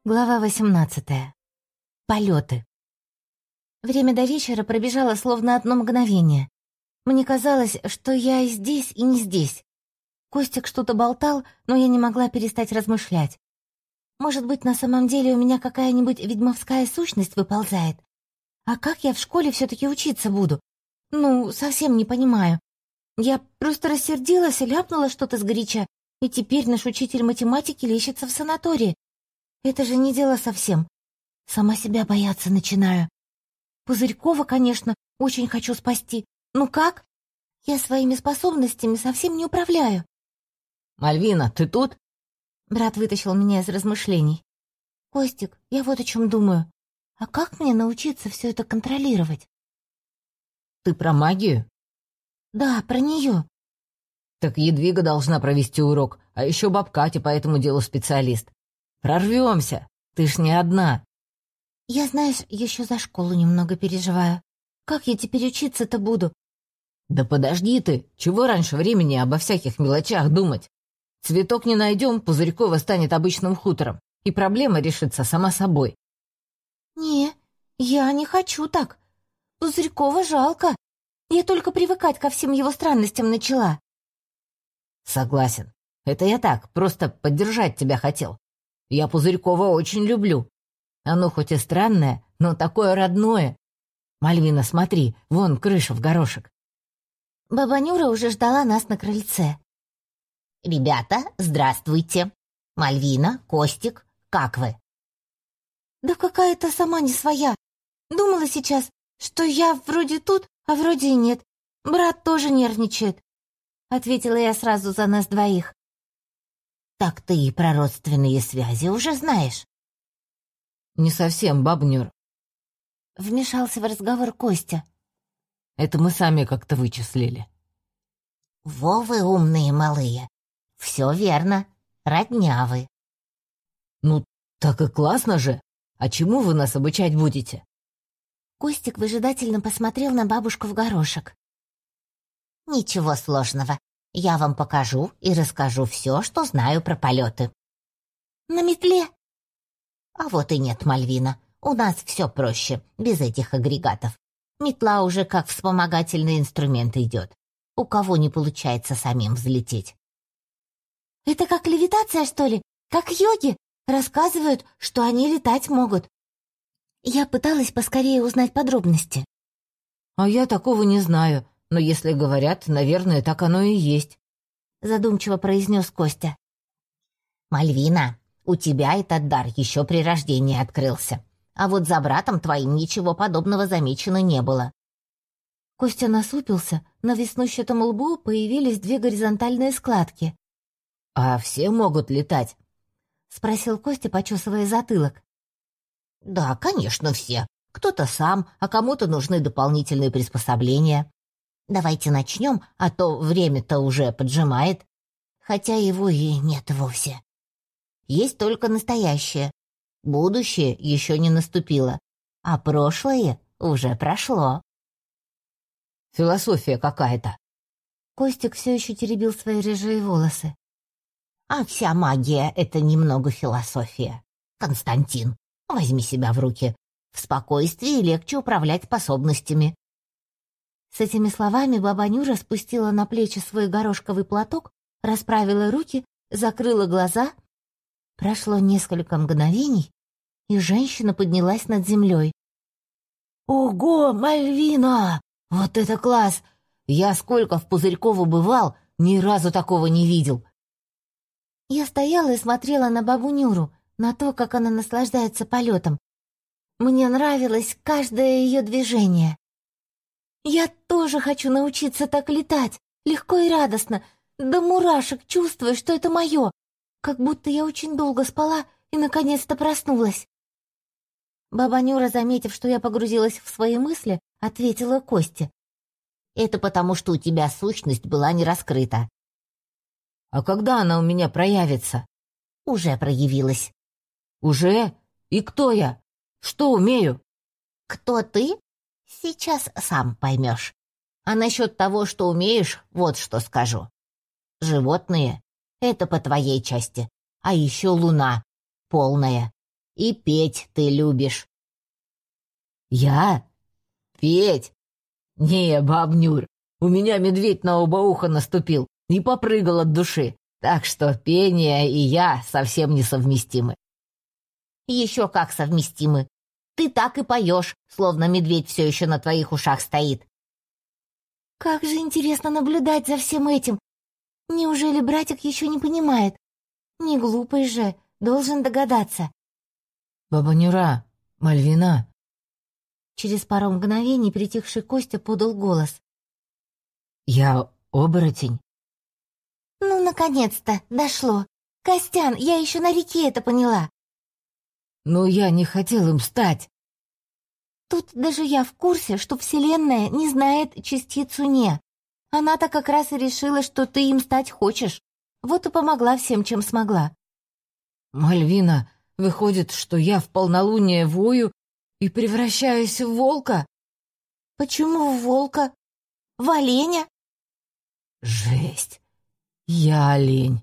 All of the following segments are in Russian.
Глава 18. Полеты. Время до вечера пробежало словно одно мгновение. Мне казалось, что я и здесь, и не здесь. Костик что-то болтал, но я не могла перестать размышлять. Может быть, на самом деле у меня какая-нибудь ведьмовская сущность выползает? А как я в школе все-таки учиться буду? Совсем не понимаю. Я просто рассердилась и ляпнула что-то сгоряча, и теперь наш учитель математики лечится в санатории. Это же не дело совсем. Сама себя бояться начинаю. Пузырькова, конечно, очень хочу спасти. Ну как? Я своими способностями совсем не управляю. «Мальвина, ты тут?» Брат вытащил меня из размышлений. «Костик, я вот о чем думаю. А как мне научиться все это контролировать?» «Ты про магию?» «Да, про нее». «Так Едвига должна провести урок, а еще баб Катя по этому делу специалист. Прорвемся, ты ж не одна». «Я, знаешь, еще за школу немного переживаю. Как я теперь учиться-то буду?» «Да подожди ты, чего раньше времени обо всяких мелочах думать? Цветок не найдем, Пузырькова станет обычным хутором, и проблема решится сама собой». «Не, я не хочу так. Пузырькова жалко. Я только привыкать ко всем его странностям начала». «Согласен. Это я так, просто поддержать тебя хотел. Я Пузырькова очень люблю. Оно хоть и странное, но такое родное. Мальвина, смотри, вон крыша в горошек». Баба Нюра уже ждала нас на крыльце. «Ребята, здравствуйте. Мальвина, Костик, как вы?» «Да какая-то сама не своя. Думала сейчас, что я вроде тут, а вроде и нет. Брат тоже нервничает», — ответила я сразу за нас двоих. «Так ты и про родственные связи уже знаешь?» «Не совсем, бабнюр. Вмешался в разговор Костя. Это мы сами как-то вычислили». «Во вы умные малые. Все верно. Родня вы». «Ну, так и классно же. А чему вы нас обучать будете?» Костик выжидательно посмотрел на бабушку в горошек. «Ничего сложного. Я вам покажу и расскажу все, что знаю про полеты». «На метле?» «А вот и нет, Мальвина. У нас все проще, без этих агрегатов. Метла уже как вспомогательный инструмент идет. У кого не получается самим взлететь». «Это как левитация, что ли? Как йоги? Рассказывают, что они летать могут». Я пыталась поскорее узнать подробности. «А я такого не знаю, но если говорят, наверное, так оно и есть», — задумчиво произнес Костя. «Мальвина, у тебя этот дар еще при рождении открылся, а вот за братом твоим ничего подобного замечено не было». Костя насупился, на веснущатом лбу появились 2 горизонтальные складки. «А все могут летать?» — спросил Костя, почесывая затылок. «Да, конечно, все. Кто-то сам, а кому-то нужны дополнительные приспособления. Давайте начнем, а то время-то уже поджимает. Хотя его и нет вовсе. Есть только настоящее. Будущее еще не наступило, а прошлое уже прошло». «Философия какая-то». Костик все еще теребил свои рыжие волосы. «А вся магия — это немного философия. Константин, возьми себя в руки. В спокойствии легче управлять способностями». С этими словами баба Нюра спустила на плечи свой горошковый платок, расправила руки, закрыла глаза. Прошло несколько мгновений, и женщина поднялась над землей. «Ого, Мальвина! Вот это класс! Я сколько в Пузырькову бывал, ни разу такого не видел». Я стояла и смотрела на бабу Нюру, на то, как она наслаждается полетом. Мне нравилось каждое ее движение. Я тоже хочу научиться так летать, легко и радостно, до мурашек чувствуя, что это мое, как будто я очень долго спала и наконец-то проснулась. Баба Нюра, заметив, что я погрузилась в свои мысли, ответила Косте. «Это потому, что у тебя сущность была не раскрыта». «А когда она у меня проявится?» «Уже проявилась». «Уже? И кто я? Что умею?» «Кто ты? Сейчас сам поймешь. А насчет того, что умеешь, вот что скажу. Животные — это по твоей части, а еще луна, полная. И петь ты любишь». «Я? Петь? Не, бабнюр, у меня медведь на оба уха наступил и попрыгал от души, так что пение и я совсем несовместимы». «Еще как совместимы. Ты так и поешь, словно медведь все еще на твоих ушах стоит». Как же интересно наблюдать за всем этим. Неужели братик еще не понимает? Не глупый же, должен догадаться. «Баба Нюра, Мальвина». Через пару мгновений притихший Костя подал голос. «Я оборотень». Ну, наконец-то, дошло. Костян, я еще на реке это поняла. «Но я не хотел им стать». Тут даже я в курсе, что Вселенная не знает частицу «не». Она-то как раз и решила, что ты им стать хочешь. Вот и помогла всем, чем смогла. «Мальвина, выходит, что я в полнолуние вою и превращаюсь в волка?» Почему в волка? В оленя? «Жесть! Я олень!»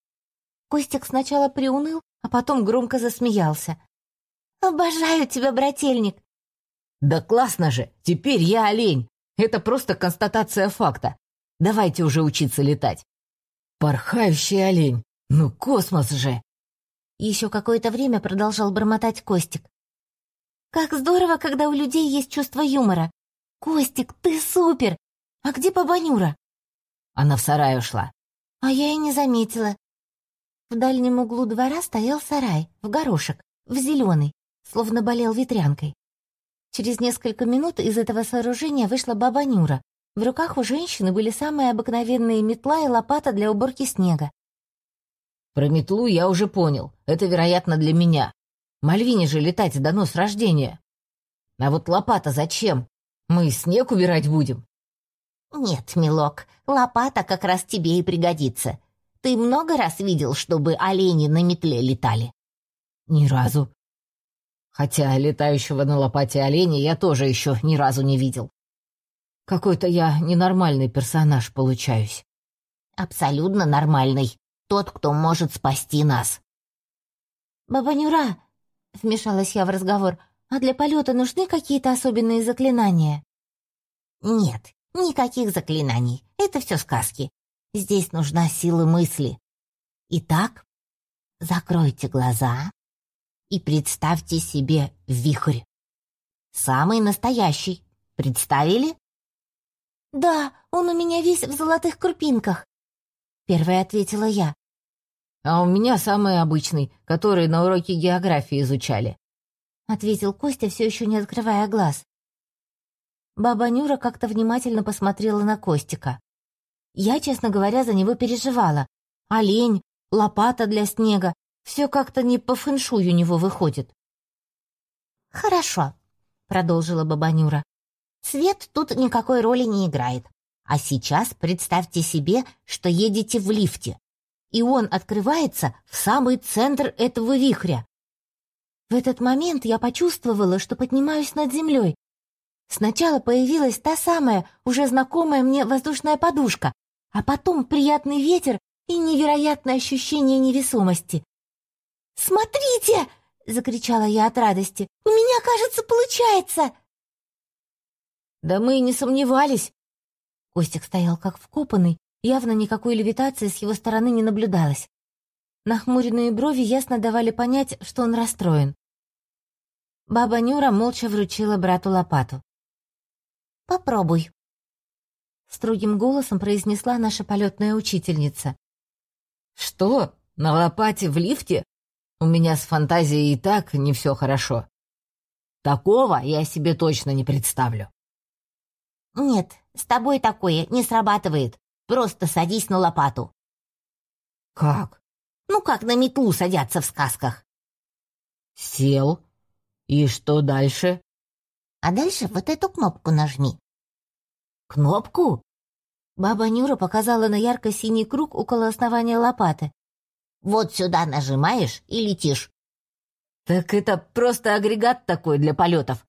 Костик сначала приуныл, а потом громко засмеялся. «Обожаю тебя, брательник!» «Да классно же! Теперь я олень! Это просто констатация факта. Давайте уже учиться летать!» «Порхающий олень! Ну космос же!» Еще какое-то время продолжал бормотать Костик. «Как здорово, когда у людей есть чувство юмора! Костик, ты супер! А где баба Нюра?» Она в сарай ушла. А я и не заметила. В дальнем углу двора стоял сарай, в горошек, в зеленый, словно болел ветрянкой. Через несколько минут из этого сооружения вышла баба Нюра. В руках у женщины были самые обыкновенные метла и лопата для уборки снега. Про метлу я уже понял. Это, вероятно, для меня. Мальвине же летать дано с рождения. А вот лопата зачем? Мы снег убирать будем? «Нет, милок, лопата как раз тебе и пригодится. Ты много раз видел, чтобы олени на метле летали?» Ни разу. Хотя летающего на лопате оленя я тоже еще ни разу не видел. Какой-то я ненормальный персонаж получаюсь. «Абсолютно нормальный. Тот, кто может спасти нас». «Баба Нюра!» — вмешалась я в разговор. «А для полета нужны какие-то особенные заклинания?» «Нет, никаких заклинаний. Это все сказки. Здесь нужна сила мысли. Итак, закройте глаза и представьте себе вихрь. Самый настоящий. Представили?» «Да, он у меня весь в золотых крупинках», — первая ответила я. А у меня самый обычный, который на уроке географии изучали. — ответил Костя, все еще не открывая глаз. Баба Нюра как-то внимательно посмотрела на Костика. Я, честно говоря, за него переживала. Олень, лопата для снега — все как-то не по фэншуй у него выходит. «Хорошо», — продолжила баба Нюра. «Цвет тут никакой роли не играет. А сейчас представьте себе, что едете в лифте, и он открывается в самый центр этого вихря. В этот момент я почувствовала, что поднимаюсь над землей. Сначала появилась та самая, уже знакомая мне воздушная подушка, а потом приятный ветер и невероятное ощущение невесомости. «Смотрите!» — закричала я от радости. «У меня, кажется, получается!» Да мы и не сомневались. Костик стоял как вкопанный, явно никакой левитации с его стороны не наблюдалось. Нахмуренные брови ясно давали понять, что он расстроен. Баба Нюра молча вручила брату лопату. «Попробуй», — строгим голосом произнесла наша полетная учительница. Что? На лопате в лифте? У меня с фантазией и так не все хорошо. Такого я себе точно не представлю. «Нет, с тобой такое не срабатывает. Просто садись на лопату». Как? Ну, как на метлу садятся в сказках. Сел. И что дальше? А дальше вот эту кнопку нажми. Кнопку? Баба Нюра показала на ярко-синий круг около основания лопаты. Вот сюда нажимаешь и летишь. Так это просто агрегат такой для полетов.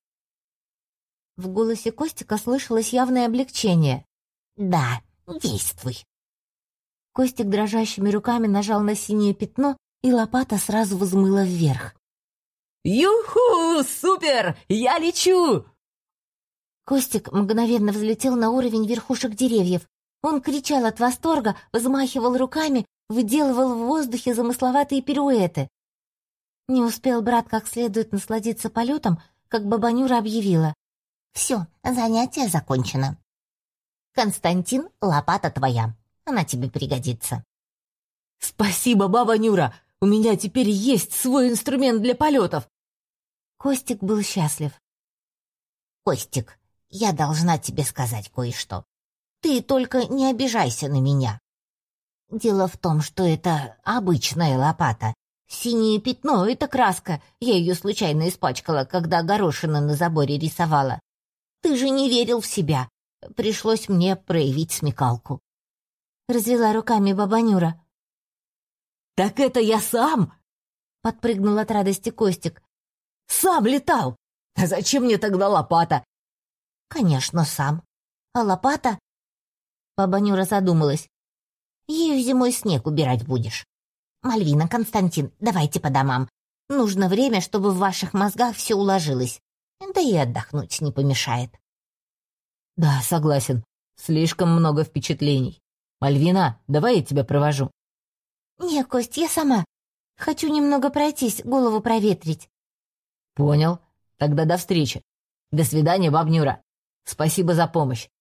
В голосе Костика слышалось явное облегчение. Да, действуй. Костик дрожащими руками нажал на синее пятно, и лопата сразу взмыла вверх. «Юху! Супер! Я лечу!» Костик мгновенно взлетел на уровень верхушек деревьев. Он кричал от восторга, взмахивал руками, выделывал в воздухе замысловатые пируэты. Не успел брат как следует насладиться полетом, как баба Нюра объявила. Все, занятие закончено. Константин, лопата твоя. Она тебе пригодится. «Спасибо, баба Нюра! У меня теперь есть свой инструмент для полетов!» Костик был счастлив. Костик, я должна тебе сказать кое-что. Ты только не обижайся на меня. Дело в том, что это обычная лопата. Синее пятно — это краска. Я ее случайно испачкала, когда горошину на заборе рисовала. Ты же не верил в себя. Пришлось мне проявить смекалку. Развела руками баба Нюра. «Так это я сам!» — подпрыгнул от радости Костик. «Сам летал! А зачем мне тогда лопата?» «Конечно, сам. А лопата...» Баба Нюра задумалась. «Ею зимой снег убирать будешь. Мальвина, Константин, давайте по домам. Нужно время, чтобы в ваших мозгах все уложилось. Да и отдохнуть не помешает». «Да, согласен. Слишком много впечатлений. Мальвина, давай я тебя провожу». «Не, Кость, я сама. Хочу немного пройтись, голову проветрить». «Понял. Тогда до встречи. До свидания, баб Нюра. Спасибо за помощь.